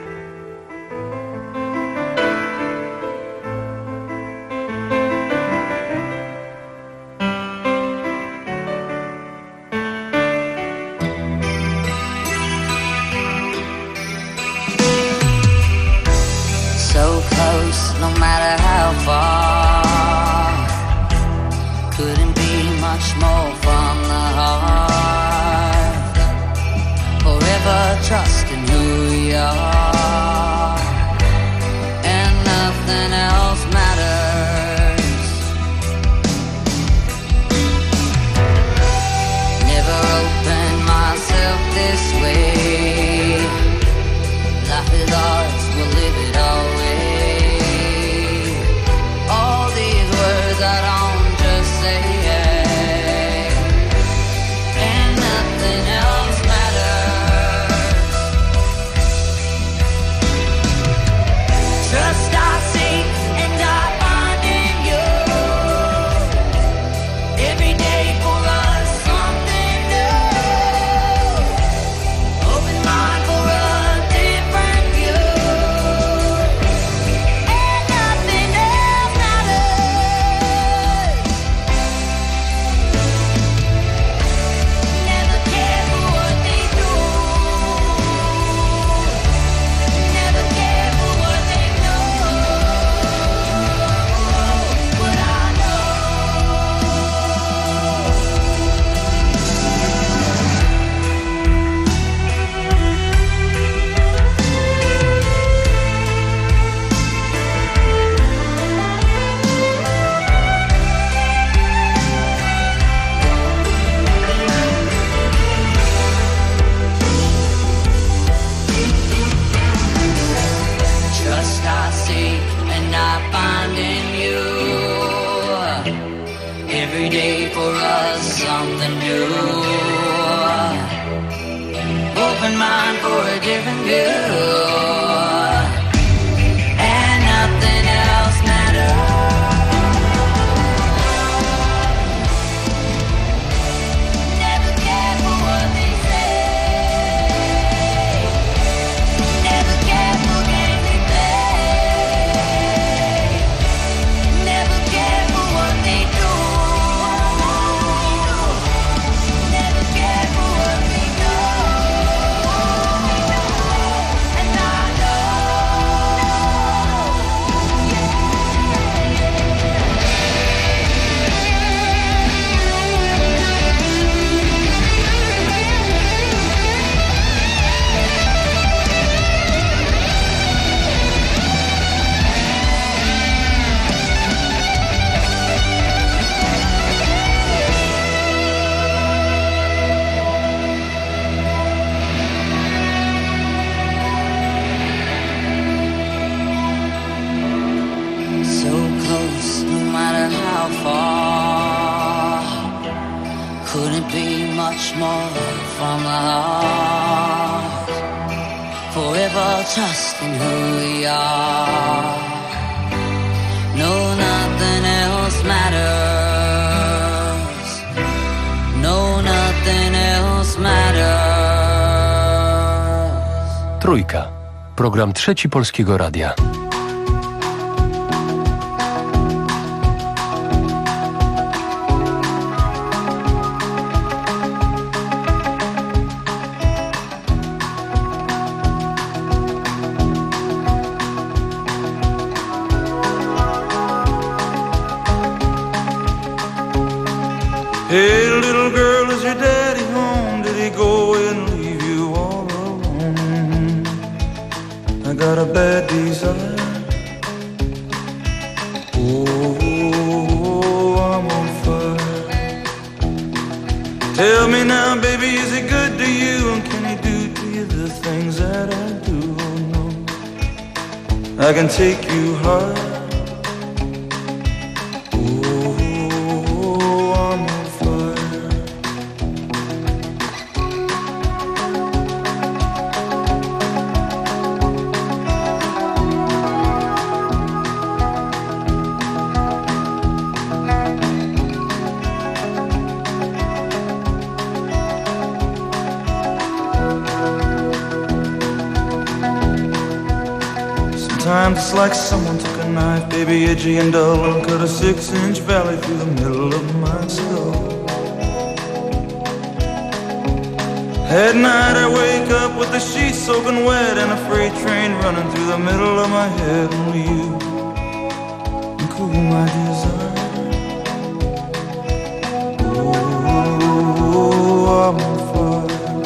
So close, no matter how far. Couldn't be much more from the heart. Forever trusting who we are, and nothing else matters. Never opened myself this way. Life is ours, we'll live it always. All these words I don't just say, and nothing else matters. Trust I seek and I find in you. Every day for us something new. Open mind for a different view. And nothing else matters. Never care for what they do. Never care for what they know. But I know. Trust I seek and I find in you. Every day for us something new. Open mind for a different view. And nothing else matters. Never care for what they say. Never care for games they play. Never care for what they do. Never care for what they know. And I so close, no matter how far. Couldn't be much more from the heart. forever trusting who we are. No, nothing else matters. No, nothing else matters. Trójka. Program Trzeci Polskiego Radia. Hey, little girl, is your daddy home? Did he go away and leave you all alone? I got a bad desire. Oh, I'm on fire. Tell me now, baby, is he good to you? And can he do to you the things that I do? Oh, no, I can take you high. Sometimes it's like someone took a knife, baby, edgy and dull, and cut a six-inch valley through the middle of my skull. At night I wake up with the sheets soaking wet and a freight train running through the middle of my head. Only you can cool my desire. Oh, I'm on fire.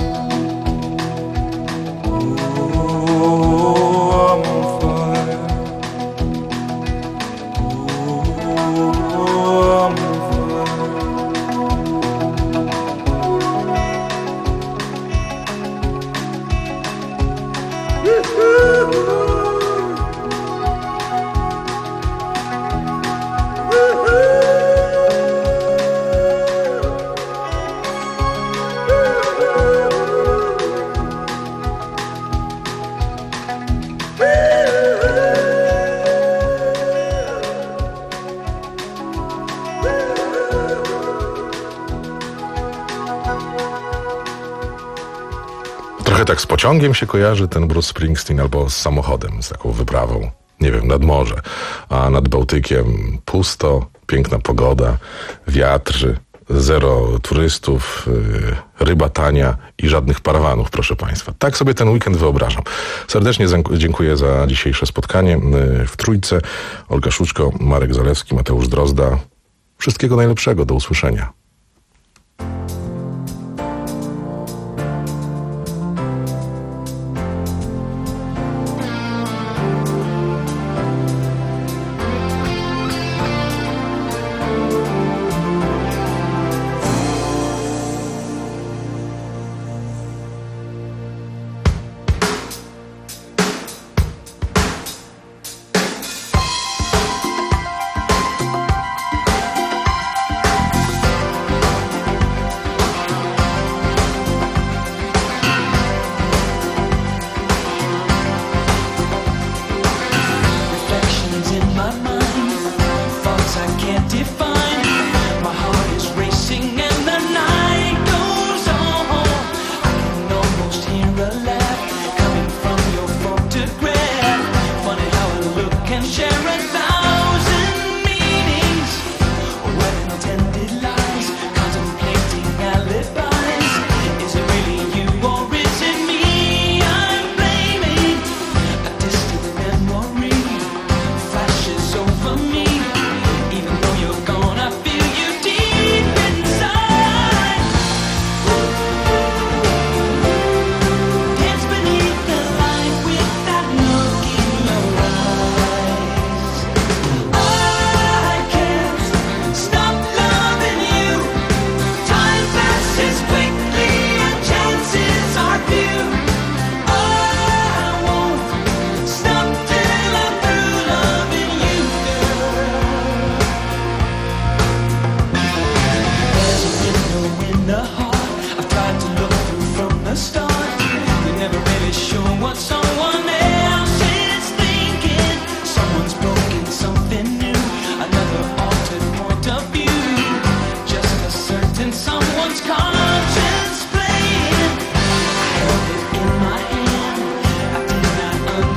Tak z pociągiem się kojarzy ten Bruce Springsteen, albo z samochodem, z taką wyprawą, nie wiem, nad morze, a nad Bałtykiem pusto, piękna pogoda, wiatr, zero turystów, ryba tania i żadnych parawanów, proszę Państwa. Tak sobie ten weekend wyobrażam. Serdecznie dziękuję za dzisiejsze spotkanie w Trójce. Olga Szuczko, Marek Zalewski, Mateusz Drozda. Wszystkiego najlepszego, do usłyszenia.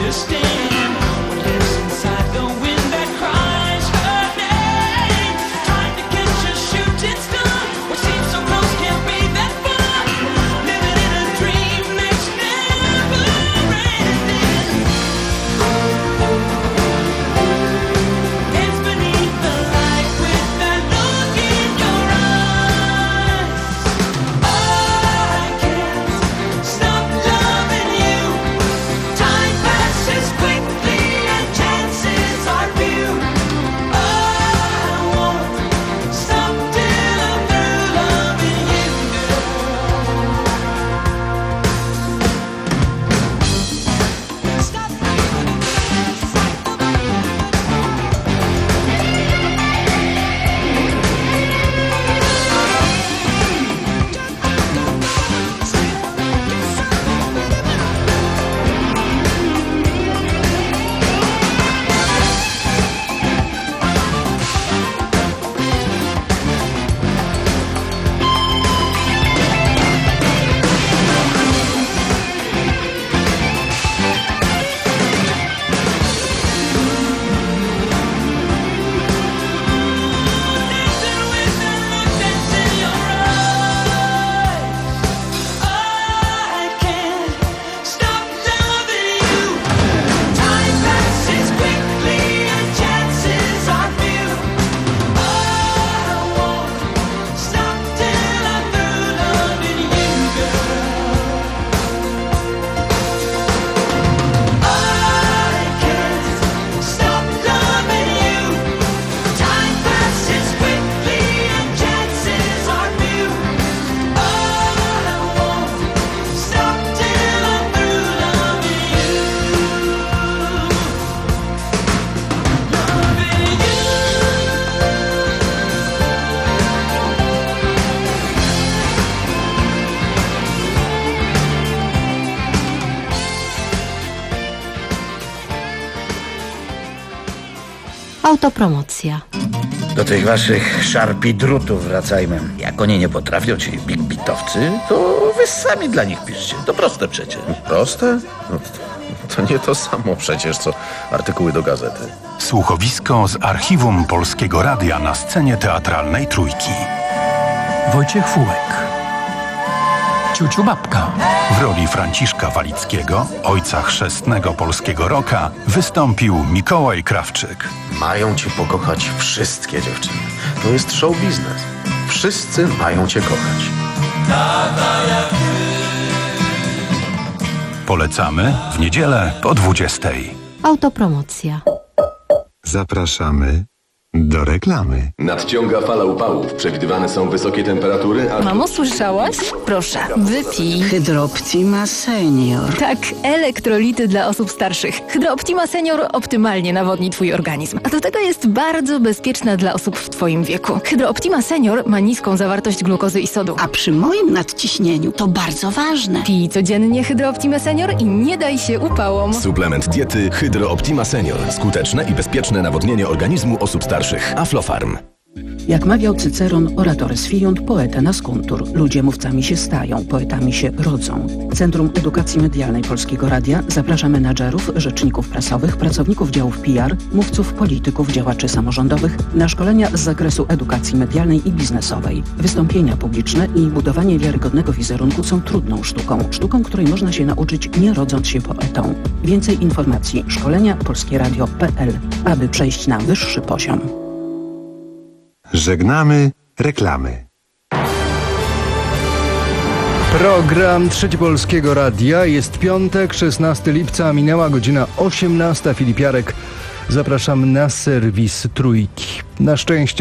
Autopromocja. Do tych waszych szarpi drutów wracajmy. Jak oni nie potrafią, ci big bitowcy, to wy sami dla nich piszcie. To proste przecież. Proste? No to, to nie to samo przecież, co artykuły do gazety. Słuchowisko z archiwum Polskiego Radia na scenie teatralnej Trójki. Wojciech Fułek. Ciuciu Babka. W roli Franciszka Walickiego, ojca chrzestnego polskiego rocka, wystąpił Mikołaj Krawczyk. Mają cię pokochać wszystkie dziewczyny. To jest show biznes. Wszyscy mają cię kochać. Polecamy w niedzielę po dwudziestej. Autopromocja. Zapraszamy do reklamy. Nadciąga fala upałów. Przewidywane są wysokie temperatury, a... Mamo, słyszałaś? Proszę, wypij. Hydrooptima Senior. Tak, elektrolity dla osób starszych. Hydrooptima Senior optymalnie nawodni twój organizm. A do tego jest bardzo bezpieczna dla osób w twoim wieku. Hydrooptima Senior ma niską zawartość glukozy i sodu. A przy moim nadciśnieniu to bardzo ważne. Pij codziennie Hydrooptima Senior i nie daj się upałom. Suplement diety Hydrooptima Senior. Skuteczne i bezpieczne nawodnienie organizmu osób starszych. Aflofarm. Jak mawiał Cyceron, oratores fiunt, poeta nascuntur. Ludzie mówcami się stają, poetami się rodzą. Centrum Edukacji Medialnej Polskiego Radia zaprasza menadżerów, rzeczników prasowych, pracowników działów P R, mówców, polityków, działaczy samorządowych na szkolenia z zakresu edukacji medialnej i biznesowej. Wystąpienia publiczne i budowanie wiarygodnego wizerunku są trudną sztuką. Sztuką, której można się nauczyć nie rodząc się poetą. Więcej informacji szkolenia polskieradio kropka p l, aby przejść na wyższy poziom. Żegnamy reklamy. Program Trzeci Polskiego Radia. Jest piątek, szesnastego lipca, minęła godzina osiemnasta. Filip Jarek. Zapraszam na serwis Trójki. Na szczęście